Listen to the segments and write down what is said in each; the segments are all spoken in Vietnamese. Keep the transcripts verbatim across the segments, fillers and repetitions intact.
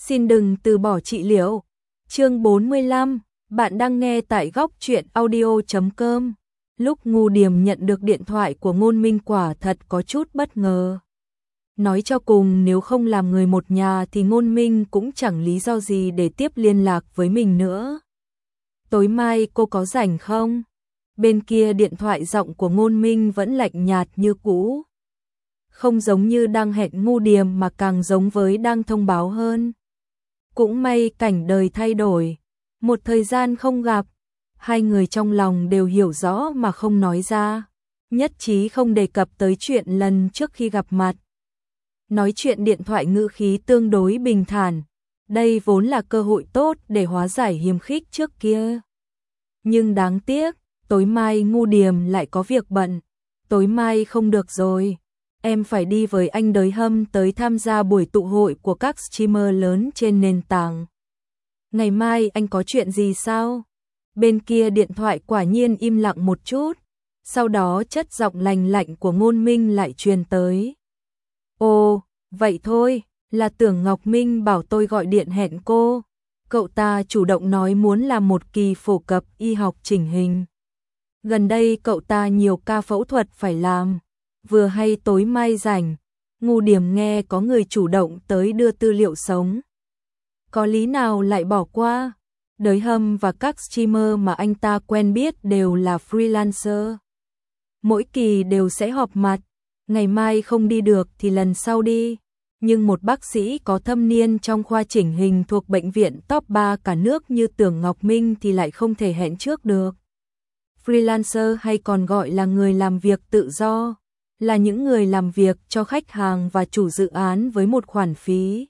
Xin đừng từ bỏ trị liệu. Chương bốn mươi lăm, bạn đang nghe tại góc truyện audio chấm com. Lúc Ngu Điềm nhận được điện thoại của Ngôn Minh quả thật có chút bất ngờ. Nói cho cùng nếu không làm người một nhà thì Ngôn Minh cũng chẳng lý do gì để tiếp liên lạc với mình nữa. Tối mai cô có rảnh không? Bên kia điện thoại giọng của Ngôn Minh vẫn lạnh nhạt như cũ. Không giống như đang hẹn Ngu Điềm mà càng giống với đang thông báo hơn. Cũng may cảnh đời thay đổi. Một thời gian không gặp, hai người trong lòng đều hiểu rõ mà không nói ra. Nhất trí không đề cập tới chuyện lần trước khi gặp mặt. Nói chuyện điện thoại ngữ khí tương đối bình thản. Đây vốn là cơ hội tốt để hóa giải hiềm khích trước kia. Nhưng đáng tiếc, tối mai Ngu Điềm lại có việc bận. Tối mai không được rồi. Em phải đi với anh Đới Hâm tới tham gia buổi tụ hội của các streamer lớn trên nền tảng. Ngày mai anh có chuyện gì sao? Bên kia điện thoại quả nhiên im lặng một chút. Sau đó chất giọng lành lạnh của Ngôn Minh lại truyền tới. Ồ, vậy thôi, là Tưởng Ngọc Minh bảo tôi gọi điện hẹn cô. Cậu ta chủ động nói muốn làm một kỳ phổ cập y học chỉnh hình. Gần đây cậu ta nhiều ca phẫu thuật phải làm. Vừa hay tối mai rảnh, Ngu Điềm nghe có người chủ động tới đưa tư liệu sống. Có lý nào lại bỏ qua? Đới Hâm và các streamer mà anh ta quen biết đều là freelancer. Mỗi kỳ đều sẽ họp mặt, ngày mai không đi được thì lần sau đi. Nhưng một bác sĩ có thâm niên trong khoa chỉnh hình thuộc bệnh viện top ba cả nước như Tưởng Ngọc Minh thì lại không thể hẹn trước được. Freelancer hay còn gọi là người làm việc tự do, là những người làm việc cho khách hàng và chủ dự án với một khoản phí.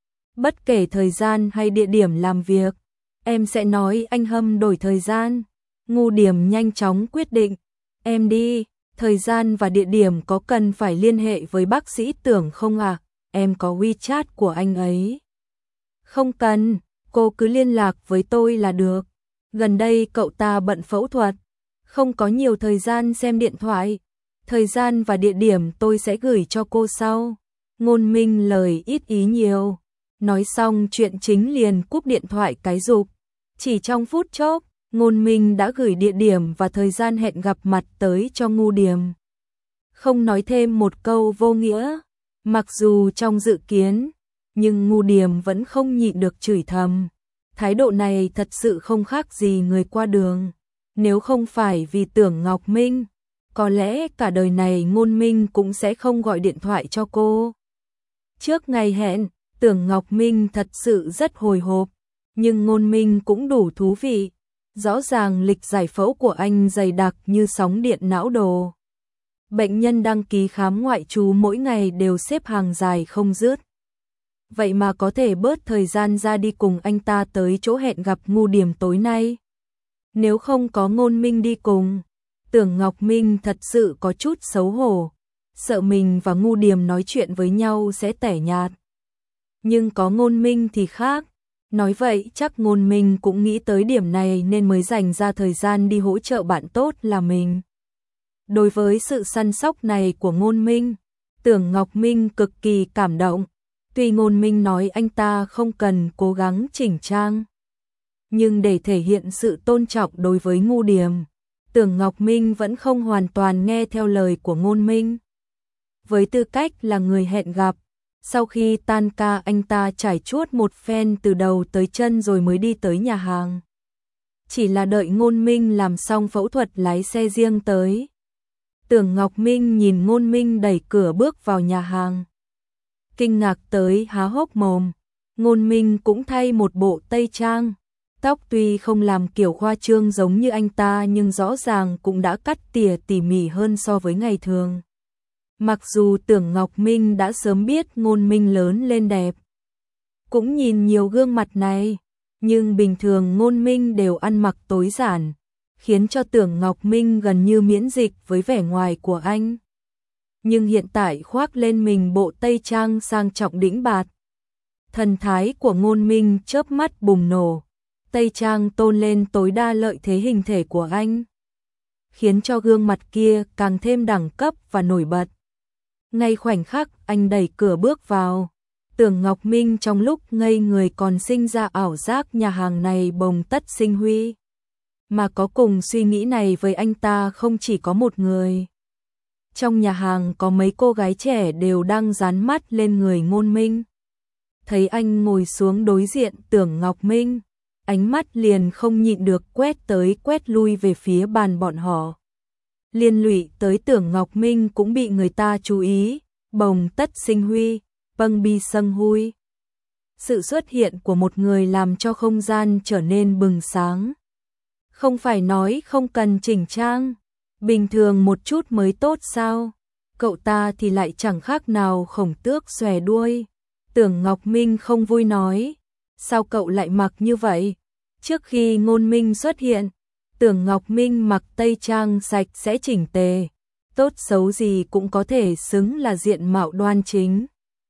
Bất kể thời gian hay địa điểm làm việc, em sẽ nói anh Hâm đổi thời gian. Ngu Điềm nhanh chóng quyết định, em đi, thời gian và địa điểm có cần phải liên hệ với bác sĩ Tưởng không à? Em có WeChat của anh ấy. Không cần, cô cứ liên lạc với tôi là được. Gần đây cậu ta bận phẫu thuật, không có nhiều thời gian xem điện thoại. Thời gian và địa điểm tôi sẽ gửi cho cô sau. Ngôn Minh lời ít ý nhiều. Nói xong chuyện chính liền cúp điện thoại cái rụp. Chỉ trong phút chốc, Ngôn Minh đã gửi địa điểm và thời gian hẹn gặp mặt tới cho Ngu Điềm. Không nói thêm một câu vô nghĩa. Mặc dù trong dự kiến, nhưng Ngu Điềm vẫn không nhịn được chửi thầm. Thái độ này thật sự không khác gì người qua đường. Nếu không phải vì Tưởng Ngọc Minh, có lẽ cả đời này Ngôn Minh cũng sẽ không gọi điện thoại cho cô. Trước ngày hẹn, Tưởng Ngọc Minh thật sự rất hồi hộp, nhưng Ngôn Minh cũng đủ thú vị. Rõ ràng lịch giải phẫu của anh dày đặc như sóng điện não đồ. Bệnh nhân đăng ký khám ngoại trú mỗi ngày đều xếp hàng dài không dứt. Vậy mà có thể bớt thời gian ra đi cùng anh ta tới chỗ hẹn gặp Ngu Điềm tối nay. Nếu không có Ngôn Minh đi cùng, Tưởng Ngọc Minh thật sự có chút xấu hổ, sợ mình và Ngu Điềm nói chuyện với nhau sẽ tẻ nhạt. Nhưng có Ngôn Minh thì khác, nói vậy chắc Ngôn Minh cũng nghĩ tới điểm này nên mới dành ra thời gian đi hỗ trợ bạn tốt là mình. Đối với sự săn sóc này của Ngôn Minh, Tưởng Ngọc Minh cực kỳ cảm động. Tuy Ngôn Minh nói anh ta không cần cố gắng chỉnh trang, nhưng để thể hiện sự tôn trọng đối với Ngu Điềm, Tưởng Ngọc Minh vẫn không hoàn toàn nghe theo lời của Ngôn Minh. Với tư cách là người hẹn gặp, sau khi tan ca anh ta trải chuốt một phen từ đầu tới chân rồi mới đi tới nhà hàng. Chỉ là đợi Ngôn Minh làm xong phẫu thuật lái xe riêng tới. Tưởng Ngọc Minh nhìn Ngôn Minh đẩy cửa bước vào nhà hàng. Kinh ngạc tới há hốc mồm, Ngôn Minh cũng thay một bộ tây trang. Tóc tuy không làm kiểu khoa trương giống như anh ta nhưng rõ ràng cũng đã cắt tỉa tỉ mỉ hơn so với ngày thường. Mặc dù Tưởng Ngọc Minh đã sớm biết Ngôn Minh lớn lên đẹp, cũng nhìn nhiều gương mặt này, nhưng bình thường Ngôn Minh đều ăn mặc tối giản, khiến cho Tưởng Ngọc Minh gần như miễn dịch với vẻ ngoài của anh. Nhưng hiện tại khoác lên mình bộ tây trang sang trọng đĩnh bạt. Thần thái của Ngôn Minh chớp mắt bùng nổ. Tây trang tôn lên tối đa lợi thế hình thể của anh, khiến cho gương mặt kia càng thêm đẳng cấp và nổi bật. Ngay khoảnh khắc anh đẩy cửa bước vào, Tưởng Ngọc Minh trong lúc ngây người còn sinh ra ảo giác nhà hàng này bồng tất sinh huy. Mà có cùng suy nghĩ này với anh ta không chỉ có một người. Trong nhà hàng có mấy cô gái trẻ đều đang dán mắt lên người Ngôn Minh. Thấy anh ngồi xuống đối diện Tưởng Ngọc Minh, ánh mắt liền không nhịn được quét tới quét lui về phía bàn bọn họ. Liên lụy tới Tưởng Ngọc Minh cũng bị người ta chú ý, bồng tất sinh huy, vâng bi sâng huy. Sự xuất hiện của một người làm cho không gian trở nên bừng sáng. Không phải nói không cần chỉnh trang, bình thường một chút mới tốt sao? Cậu ta thì lại chẳng khác nào khổng tước xòe đuôi. Tưởng Ngọc Minh không vui nói, sao cậu lại mặc như vậy? Trước khi Ngôn Minh xuất hiện, Tưởng Ngọc Minh mặc tây trang sạch sẽ chỉnh tề, tốt xấu gì cũng có thể xứng là diện mạo đoan chính.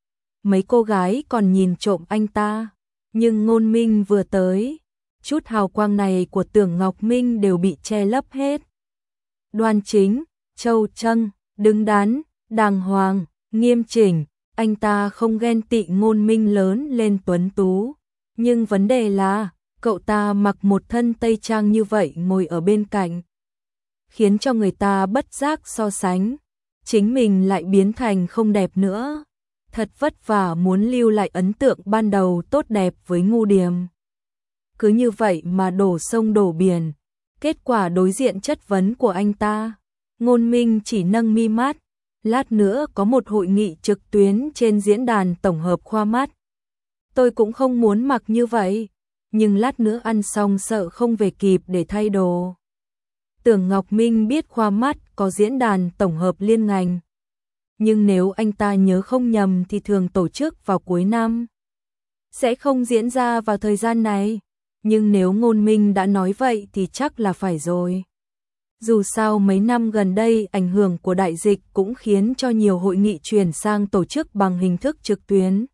Mấy cô gái còn nhìn trộm anh ta, nhưng Ngôn Minh vừa tới, chút hào quang này của Tưởng Ngọc Minh đều bị che lấp hết. Đoan chính, châu trân, đứng đắn, đàng hoàng, nghiêm chỉnh, anh ta không ghen tị Ngôn Minh lớn lên tuấn tú, nhưng vấn đề là cậu ta mặc một thân tây trang như vậy ngồi ở bên cạnh, khiến cho người ta bất giác so sánh, chính mình lại biến thành không đẹp nữa. Thật vất vả muốn lưu lại ấn tượng ban đầu tốt đẹp với Ngu Điềm. Cứ như vậy mà đổ sông đổ biển, kết quả đối diện chất vấn của anh ta, Ngôn Minh chỉ nâng mi mắt, lát nữa có một hội nghị trực tuyến trên diễn đàn tổng hợp khoa mắt. Tôi cũng không muốn mặc như vậy, nhưng lát nữa ăn xong sợ không về kịp để thay đồ. Tưởng Ngọc Minh biết khoa mắt có diễn đàn tổng hợp liên ngành, nhưng nếu anh ta nhớ không nhầm thì thường tổ chức vào cuối năm, sẽ không diễn ra vào thời gian này, nhưng nếu Ngôn Minh đã nói vậy thì chắc là phải rồi. Dù sao mấy năm gần đây ảnh hưởng của đại dịch cũng khiến cho nhiều hội nghị chuyển sang tổ chức bằng hình thức trực tuyến.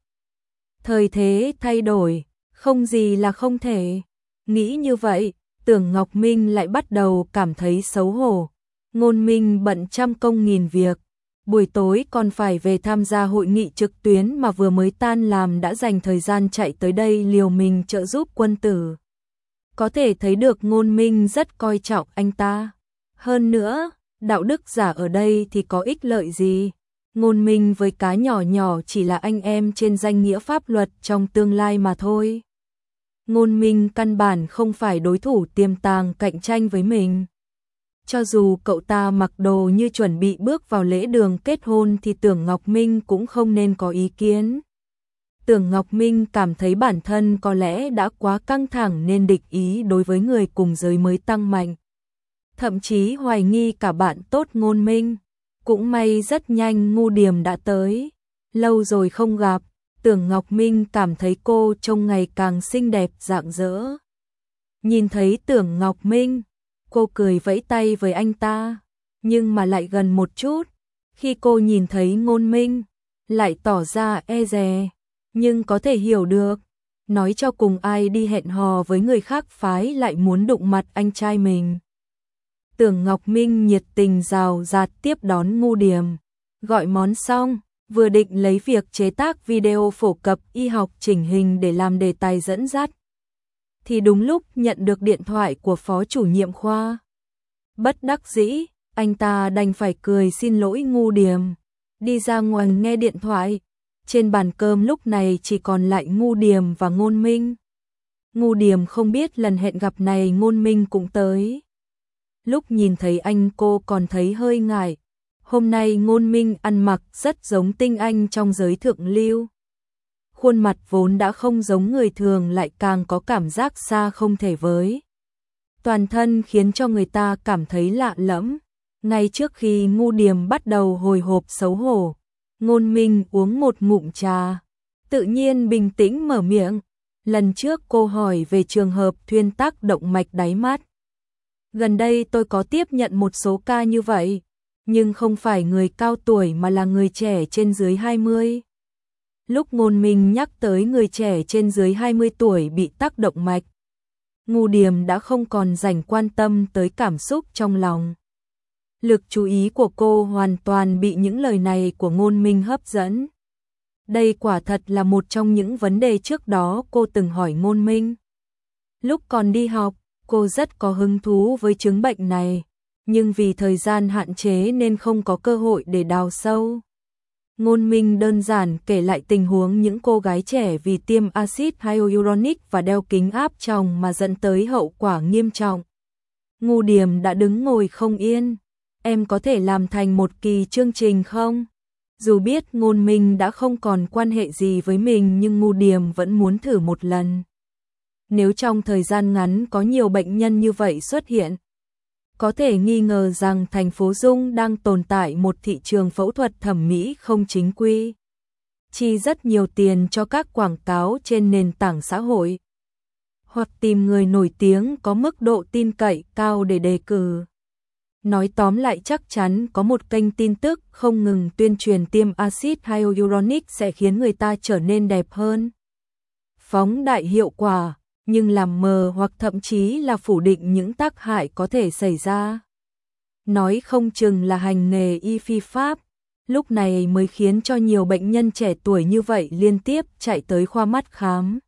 Thời thế thay đổi, không gì là không thể. Nghĩ như vậy, Tưởng Ngọc Minh lại bắt đầu cảm thấy xấu hổ. Ngôn Minh bận trăm công nghìn việc, buổi tối còn phải về tham gia hội nghị trực tuyến mà vừa mới tan làm đã dành thời gian chạy tới đây liều mình trợ giúp quân tử. Có thể thấy được Ngôn Minh rất coi trọng anh ta. Hơn nữa, đạo đức giả ở đây thì có ích lợi gì? Ngôn Minh với cá nhỏ nhỏ chỉ là anh em trên danh nghĩa pháp luật trong tương lai mà thôi. Ngôn Minh căn bản không phải đối thủ tiềm tàng cạnh tranh với mình. Cho dù cậu ta mặc đồ như chuẩn bị bước vào lễ đường kết hôn thì Tưởng Ngọc Minh cũng không nên có ý kiến. Tưởng Ngọc Minh cảm thấy bản thân có lẽ đã quá căng thẳng nên địch ý đối với người cùng giới mới tăng mạnh. Thậm chí hoài nghi cả bạn tốt Ngôn Minh. Cũng may rất nhanh Ngu Điềm đã tới. Lâu rồi không gặp, Tưởng Ngọc Minh cảm thấy cô trông ngày càng xinh đẹp rạng rỡ. Nhìn thấy Tưởng Ngọc Minh, cô cười vẫy tay với anh ta, nhưng mà lại gần một chút. Khi cô nhìn thấy Ngôn Minh, lại tỏ ra e dè, nhưng có thể hiểu được. Nói cho cùng ai đi hẹn hò với người khác phái lại muốn đụng mặt anh trai mình. Tưởng Ngọc Minh nhiệt tình rào rạt tiếp đón Ngu Điềm, gọi món xong, vừa định lấy việc chế tác video phổ cập y học chỉnh hình để làm đề tài dẫn dắt. Thì đúng lúc nhận được điện thoại của phó chủ nhiệm khoa. Bất đắc dĩ, anh ta đành phải cười xin lỗi Ngu Điềm, đi ra ngoài nghe điện thoại. Trên bàn cơm lúc này chỉ còn lại Ngu Điềm và Ngôn Minh. Ngu Điềm không biết lần hẹn gặp này Ngôn Minh cũng tới. Lúc nhìn thấy anh cô còn thấy hơi ngại. Hôm nay Ngôn Minh ăn mặc rất giống tinh anh trong giới thượng lưu. Khuôn mặt vốn đã không giống người thường lại càng có cảm giác xa không thể với. Toàn thân khiến cho người ta cảm thấy lạ lẫm. Ngay trước khi Ngu Điềm bắt đầu hồi hộp xấu hổ, Ngôn Minh uống một ngụm trà, tự nhiên bình tĩnh mở miệng. Lần trước cô hỏi về trường hợp thuyên tắc động mạch đáy mắt. Gần đây tôi có tiếp nhận một số ca như vậy, nhưng không phải người cao tuổi mà là người trẻ trên dưới hai mươi. Lúc Ngôn Minh nhắc tới người trẻ trên dưới hai mươi tuổi bị tắc động mạch, Ngu Điềm đã không còn dành quan tâm tới cảm xúc trong lòng. Lực chú ý của cô hoàn toàn bị những lời này của Ngôn Minh hấp dẫn. Đây quả thật là một trong những vấn đề trước đó cô từng hỏi Ngôn Minh. Lúc còn đi học, cô rất có hứng thú với chứng bệnh này, nhưng vì thời gian hạn chế nên không có cơ hội để đào sâu. Ngôn Minh đơn giản kể lại tình huống những cô gái trẻ vì tiêm axit hyaluronic và đeo kính áp tròng mà dẫn tới hậu quả nghiêm trọng. Ngu Điềm đã đứng ngồi không yên. Em có thể làm thành một kỳ chương trình không? Dù biết Ngôn Minh đã không còn quan hệ gì với mình nhưng Ngu Điềm vẫn muốn thử một lần. Nếu trong thời gian ngắn có nhiều bệnh nhân như vậy xuất hiện, có thể nghi ngờ rằng thành phố Dung đang tồn tại một thị trường phẫu thuật thẩm mỹ không chính quy. Chi rất nhiều tiền cho các quảng cáo trên nền tảng xã hội. Hoặc tìm người nổi tiếng có mức độ tin cậy cao để đề cử. Nói tóm lại chắc chắn có một kênh tin tức không ngừng tuyên truyền tiêm axit hyaluronic sẽ khiến người ta trở nên đẹp hơn. Phóng đại hiệu quả, nhưng làm mờ hoặc thậm chí là phủ định những tác hại có thể xảy ra. Nói không chừng là hành nghề y phi pháp, lúc này mới khiến cho nhiều bệnh nhân trẻ tuổi như vậy liên tiếp chạy tới khoa mắt khám.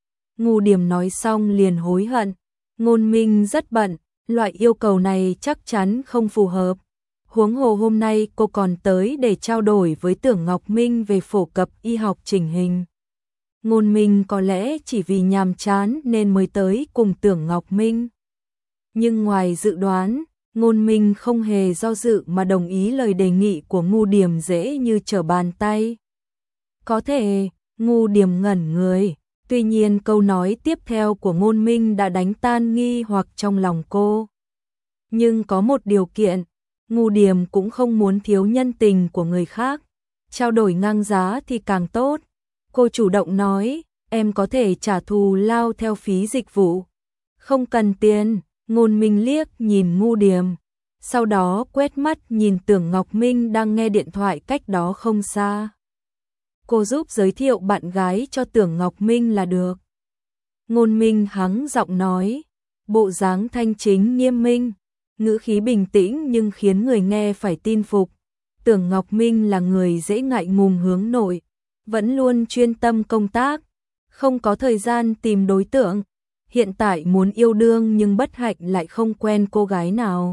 Ngu Điềm nói xong liền hối hận, Ngôn Minh rất bận, loại yêu cầu này chắc chắn không phù hợp. Huống hồ hôm nay cô còn tới để trao đổi với Tưởng Ngọc Minh về phổ cập y học chỉnh hình. Ngôn Minh có lẽ chỉ vì nhàm chán nên mới tới cùng Tưởng Ngọc Minh. Nhưng ngoài dự đoán, Ngôn Minh không hề do dự mà đồng ý lời đề nghị của Ngu Điềm dễ như trở bàn tay. Có thể, Ngu Điềm ngẩn người, tuy nhiên câu nói tiếp theo của Ngôn Minh đã đánh tan nghi hoặc trong lòng cô. Nhưng có một điều kiện, Ngu Điềm cũng không muốn thiếu nhân tình của người khác, trao đổi ngang giá thì càng tốt. Cô chủ động nói, em có thể trả thù lao theo phí dịch vụ. Không cần tiền. Ngôn Minh liếc nhìn Ngu Điềm, sau đó quét mắt nhìn Tưởng Ngọc Minh đang nghe điện thoại cách đó không xa. Cô giúp giới thiệu bạn gái cho Tưởng Ngọc Minh là được. Ngôn Minh hắng giọng nói, bộ dáng thanh chính nghiêm minh, ngữ khí bình tĩnh nhưng khiến người nghe phải tin phục. Tưởng Ngọc Minh là người dễ ngại ngùng hướng nội, vẫn luôn chuyên tâm công tác, không có thời gian tìm đối tượng. Hiện tại muốn yêu đương nhưng bất hạnh lại không quen cô gái nào.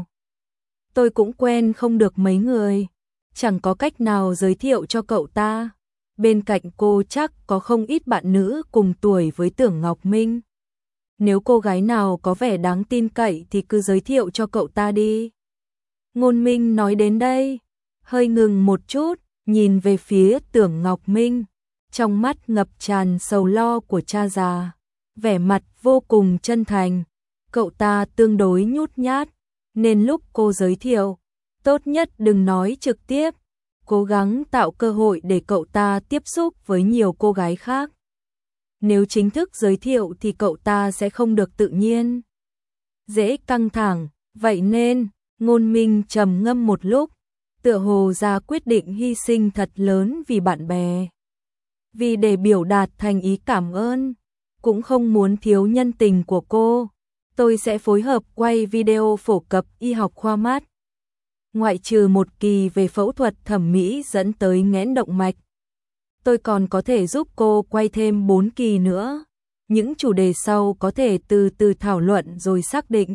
Tôi cũng quen không được mấy người, chẳng có cách nào giới thiệu cho cậu ta. Bên cạnh cô chắc có không ít bạn nữ cùng tuổi với Tưởng Ngọc Minh. Nếu cô gái nào có vẻ đáng tin cậy thì cứ giới thiệu cho cậu ta đi. Ngôn Minh nói đến đây, hơi ngừng một chút, nhìn về phía Tưởng Ngọc Minh, trong mắt ngập tràn sầu lo của cha già. Vẻ mặt vô cùng chân thành, cậu ta tương đối nhút nhát, nên lúc cô giới thiệu, tốt nhất đừng nói trực tiếp, cố gắng tạo cơ hội để cậu ta tiếp xúc với nhiều cô gái khác. Nếu chính thức giới thiệu thì cậu ta sẽ không được tự nhiên, dễ căng thẳng, vậy nên, Ngôn Minh trầm ngâm một lúc, tựa hồ ra quyết định hy sinh thật lớn vì bạn bè. Vì để biểu đạt thành ý cảm ơn, cũng không muốn thiếu nhân tình của cô, tôi sẽ phối hợp quay video phổ cập y học khoa mắt. Ngoại trừ một kỳ về phẫu thuật thẩm mỹ dẫn tới nghẽn động mạch, tôi còn có thể giúp cô quay thêm bốn kỳ nữa. Những chủ đề sau có thể từ từ thảo luận rồi xác định.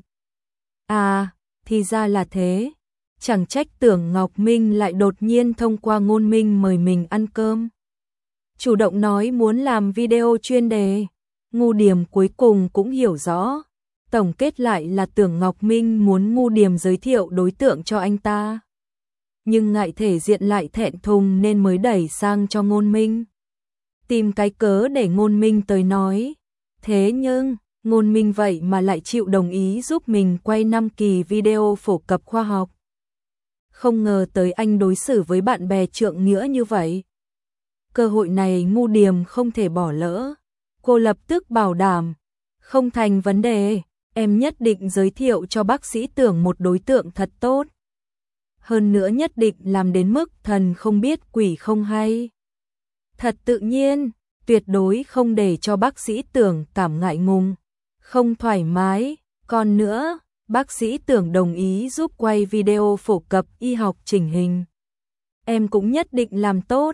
À, thì ra là thế. Chẳng trách Tưởng Ngọc Minh lại đột nhiên thông qua Ngôn Minh mời mình ăn cơm. Chủ động nói muốn làm video chuyên đề. Ngu Điềm cuối cùng cũng hiểu rõ. Tổng kết lại là Tưởng Ngọc Minh muốn Ngu Điềm giới thiệu đối tượng cho anh ta. Nhưng ngại thể diện lại thẹn thùng nên mới đẩy sang cho Ngôn Minh. Tìm cái cớ để Ngôn Minh tới nói. Thế nhưng, Ngôn Minh vậy mà lại chịu đồng ý giúp mình quay năm kỳ video phổ cập khoa học. Không ngờ tới anh đối xử với bạn bè trượng nghĩa như vậy. Cơ hội này Ngu Điềm không thể bỏ lỡ. Cô lập tức bảo đảm, không thành vấn đề, em nhất định giới thiệu cho bác sĩ Tưởng một đối tượng thật tốt. Hơn nữa nhất định làm đến mức thần không biết quỷ không hay. Thật tự nhiên, tuyệt đối không để cho bác sĩ Tưởng cảm ngại ngùng, không thoải mái. Còn nữa, bác sĩ Tưởng đồng ý giúp quay video phổ cập y học chỉnh hình. Em cũng nhất định làm tốt.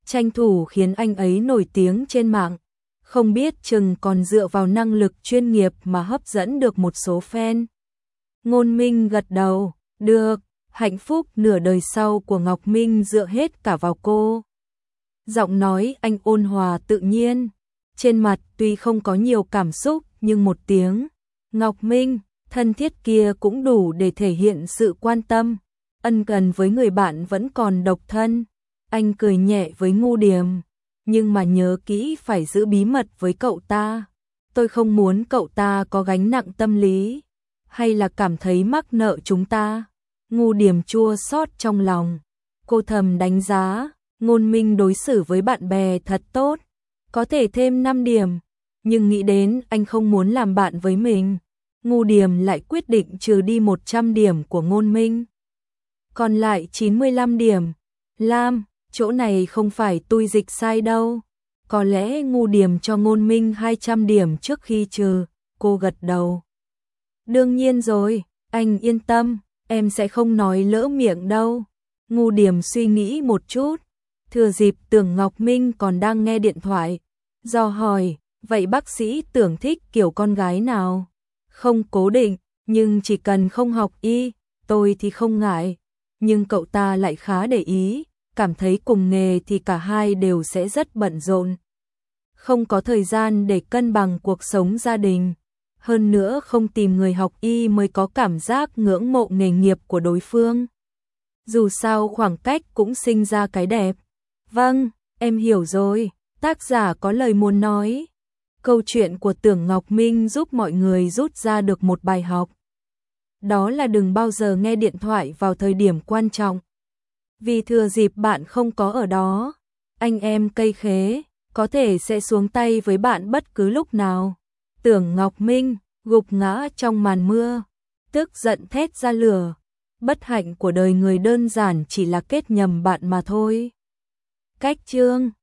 tranh thủ khiến anh ấy nổi tiếng trên mạng. Không biết chừng còn dựa vào năng lực chuyên nghiệp mà hấp dẫn được một số fan. Ngôn Minh gật đầu, được, hạnh phúc nửa đời sau của Ngọc Minh dựa hết cả vào cô. Giọng nói anh ôn hòa tự nhiên, trên mặt tuy không có nhiều cảm xúc nhưng một tiếng Ngọc Minh thân thiết kia cũng đủ để thể hiện sự quan tâm, ân cần với người bạn vẫn còn độc thân. Anh cười nhẹ với Ngô Điềm, nhưng mà nhớ kỹ phải giữ bí mật với cậu ta. Tôi không muốn cậu ta có gánh nặng tâm lý, hay là cảm thấy mắc nợ chúng ta. Ngô Điềm chua xót trong lòng, cô thầm đánh giá, Ngôn Minh đối xử với bạn bè thật tốt, có thể thêm năm điểm, nhưng nghĩ đến anh không muốn làm bạn với mình, Ngô Điềm lại quyết định trừ đi một trăm điểm của Ngôn Minh. Còn lại chín mươi lăm điểm. Lam, chỗ này không phải tôi dịch sai đâu. Có lẽ Ngô Điềm cho Ngôn Minh hai trăm điểm trước khi trừ, cô gật đầu. Đương nhiên rồi, anh yên tâm, em sẽ không nói lỡ miệng đâu. Ngô Điềm suy nghĩ một chút, thừa dịp Tưởng Ngọc Minh còn đang nghe điện thoại, dò hỏi, vậy bác sĩ Tưởng thích kiểu con gái nào? Không cố định, nhưng chỉ cần không học y, tôi thì không ngại. Nhưng cậu ta lại khá để ý, cảm thấy cùng nghề thì cả hai đều sẽ rất bận rộn. Không có thời gian để cân bằng cuộc sống gia đình. Hơn nữa không tìm người học y mới có cảm giác ngưỡng mộ nghề nghiệp của đối phương. Dù sao khoảng cách cũng sinh ra cái đẹp. Vâng, em hiểu rồi, tác giả có lời muốn nói. Câu chuyện của Tưởng Ngọc Minh giúp mọi người rút ra được một bài học. Đó là đừng bao giờ nghe điện thoại vào thời điểm quan trọng. Vì thừa dịp bạn không có ở đó, anh em cây khế có thể sẽ xuống tay với bạn bất cứ lúc nào. Tưởng Ngọc Minh gục ngã trong màn mưa, tức giận thét ra lửa. Bất hạnh của đời người đơn giản chỉ là kết nhầm bạn mà thôi. Cách chương